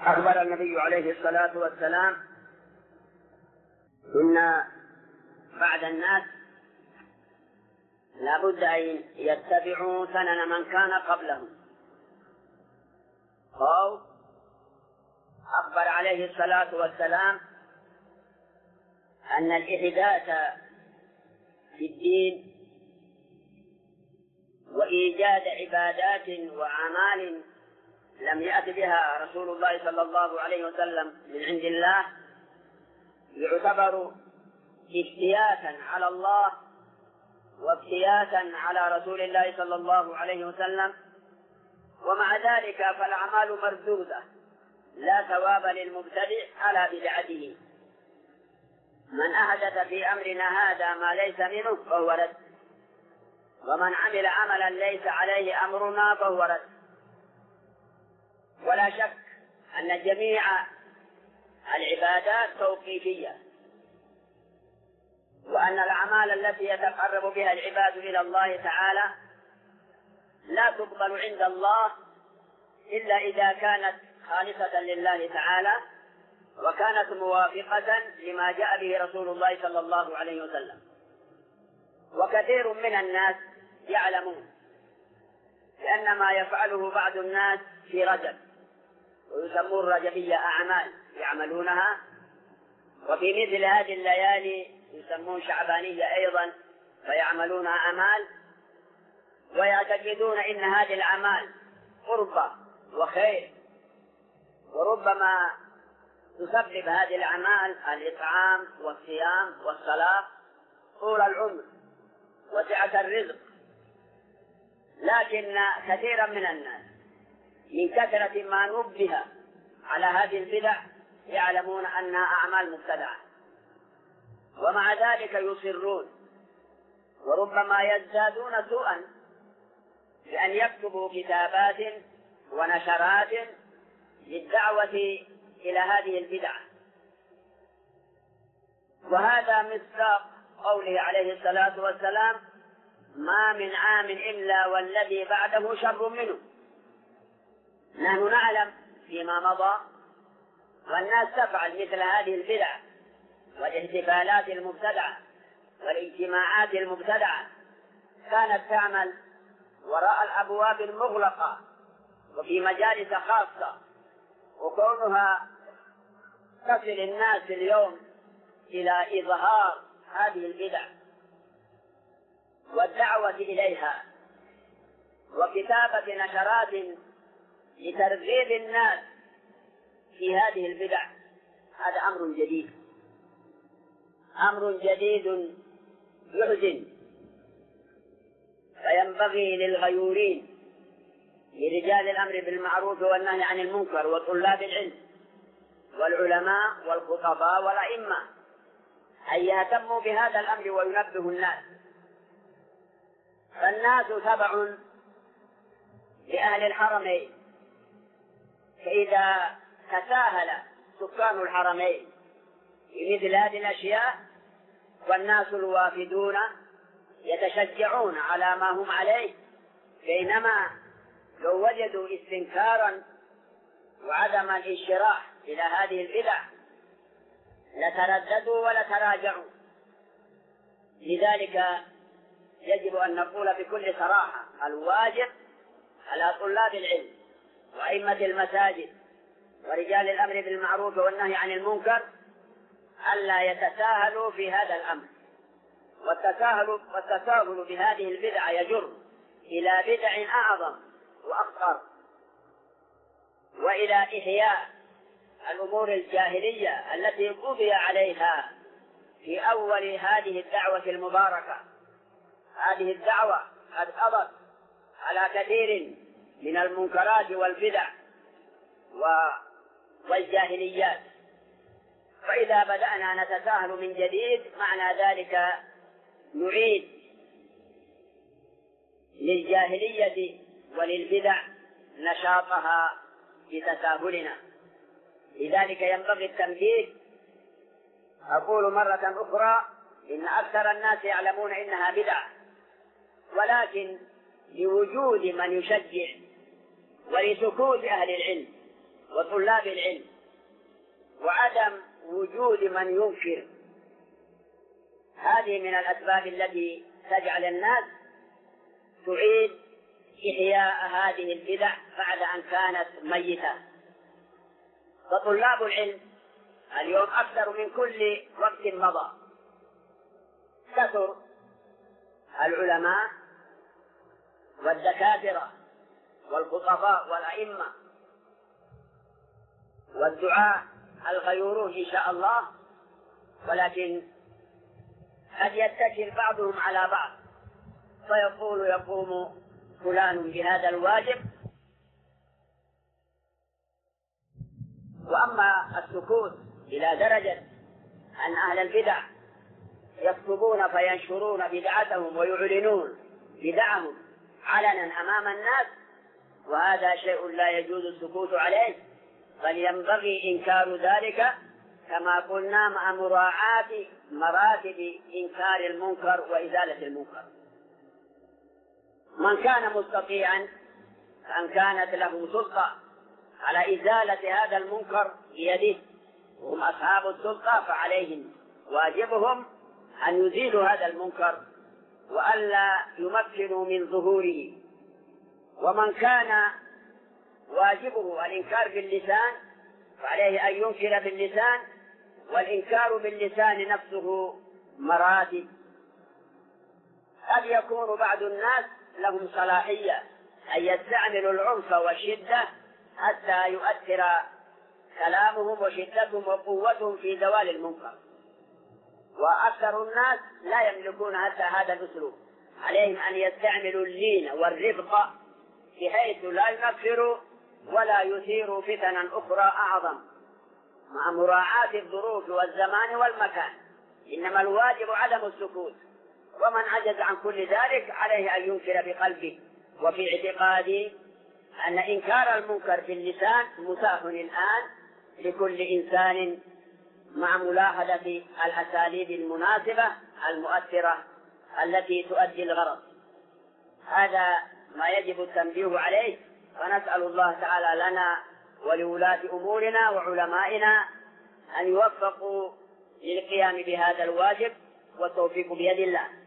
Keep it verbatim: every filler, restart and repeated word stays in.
أخبر النبي عليه الصلاة والسلام: إن بعد الناس لا بد أن يتبعوا سنن من كان قبلهم. أو أخبر عليه الصلاة والسلام أن الإحداث في الدين وإيجاد عبادات وأعمال لم يأت بها رسول الله صلى الله عليه وسلم من عند الله يعتبر افتياتا على الله وافتياتا على رسول الله صلى الله عليه وسلم. ومع ذلك فالأعمال مردودة، لا ثواب للمبتدع على بدعته. من أحدث في أمرنا هذا ما ليس منه فهو رد، ومن عمل عملا ليس عليه أمرنا فهو رد. ولا شك أن جميع العبادات توقيفية، وأن الأعمال التي يتقرب بها العباد إلى الله تعالى لا تقبل عند الله إلا إذا كانت خالصة لله تعالى وكانت موافقة لما جاء به رسول الله صلى الله عليه وسلم. وكثير من الناس يعلمون لأن ما يفعله بعض الناس في رجب، ويسمون الرجبية أعمال يعملونها، وفي مثل هذه الليالي يسمون شعبانية أيضا فيعملون أعمال، ويعتقدون إن هذه الأعمال قربة وخير، وربما تسبب هذه الأعمال الإطعام والصيام والصلاة طول العمر وسعة الرزق. لكن كثيرا من الناس من كثرة ما نبه على هذه البدع يعلمون أنها أعمال مبتدعة، ومع ذلك يصرون، وربما يزدادون سوءا بأن يكتبوا كتابات ونشرات للدعوة إلى هذه البدعة. وهذا مصداق قوله عليه الصلاة والسلام: ما من عام إلا والذي بعده شر منه. نحن نعلم فيما مضى والناس تفعل مثل هذه البدع والاحتفالات المبتدعة والاجتماعات المبتدعة، كانت تعمل وراء الأبواب المغلقة وفي مجالس خاصة، وكونها تصل الناس اليوم إلى إظهار هذه البدع والدعوة إليها وكتابة نشرات لترغيب الناس في هذه البدع، هذا أمر جديد، أمر جديد يحزن. فينبغي للغيورين لرجال الأمر بالمعروف والنهي عن المنكر وطلاب العلم والعلماء والخطباء والأئمة أن يهتموا بهذا الأمر وينبهوا الناس. فالناس تبع لأهل الحرمين، فإذا تساهل سكان الحرمين بمثل هذه الأشياء والناس الوافدون يتشجعون على ما هم عليه، بينما لو وجدوا استنكارا وعدم الانشراح إلى هذه البدع لترددوا ولتراجعوا. لذلك يجب أن نقول بكل صراحة: الواجب على طلاب العلم وأئمة المساجد ورجال الأمر بالمعروف والنهي عن المنكر ألا يتساهلوا في هذا الأمر. والتساهل والتساهل بهذه البدع يجر إلى بدع أعظم وأخطر، وإلى إحياء الأمور الجاهلية التي قضي عليها في أول هذه الدعوة المباركة. هذه الدعوة قد قضت على كثير من المنكرات والبدع والجاهليات، فإذا بدأنا نتساهل من جديد معنى ذلك نعيد للجاهلية وللبدع نشاطها بتساهلنا. لذلك ينبغي التنبيه. أقول مرة أخرى: إن أكثر الناس يعلمون إنها بدعة، ولكن لوجود من يشجع ولسكوت أهل العلم طلاب العلم وعدم وجود من ينكر، هذه من الأسباب التي تجعل الناس تعيد إحياء هذه البدع بعد أن كانت ميتة. فطلاب العلم اليوم أكثر من كل وقت مضى، كثر العلماء والدكاترة والخطباء والأئمة والدعاء الغيورون إن شاء الله، ولكن قد يتكل بعضهم على بعض فيقول يقوم فلان بهذا الواجب. وأما السكوت إلى درجة أن أهل البدع يكتبون فينشرون بدعتهم ويعلنون بدعهم علنا أمام الناس، وهذا شيء لا يجوز السكوت عليه، بل ينبغي إنكار ذلك كما قلنا مع مراعاة مراتب إنكار المنكر وإزالة المنكر. من كان مستطيعا فأن كانت له سلطة على إزالة هذا المنكر بيده وهم أصحاب السلطة فعليهم واجبهم أن يزيلوا هذا المنكر وألا يمكنوا من ظهوره. ومن كان واجبه الإنكار باللسان فعليه أن ينكر باللسان، والإنكار باللسان نفسه مراتب. قد يكون بعض الناس لهم صلاحية أن يستعملوا العنف والشدة حتى يؤثر كلامهم وشدتهم وقوتهم في زوال المنكر، وأكثر الناس لا يملكون حتى هذا الأسلوب، عليهم أن يستعملوا اللين والرفق بحيث لا ينفروا ولا يثيروا فتنا أخرى أعظم مع مراعاة الظروف والزمان والمكان. إنما الواجب عدم السكوت، ومن عجز عن كل ذلك عليه أن ينكر بقلبه وفي اعتقاده أن إنكار المنكر باللسان متاح الآن لكل إنسان مع ملاحظة الأساليب المناسبة المؤثرة التي تؤدي الغرض. هذا ما يجب التنبيه عليه، ونسأل الله تعالى لنا ولولاة أمورنا وعلمائنا أن يوفقوا للقيام بهذا الواجب، والتوفيق بيد الله.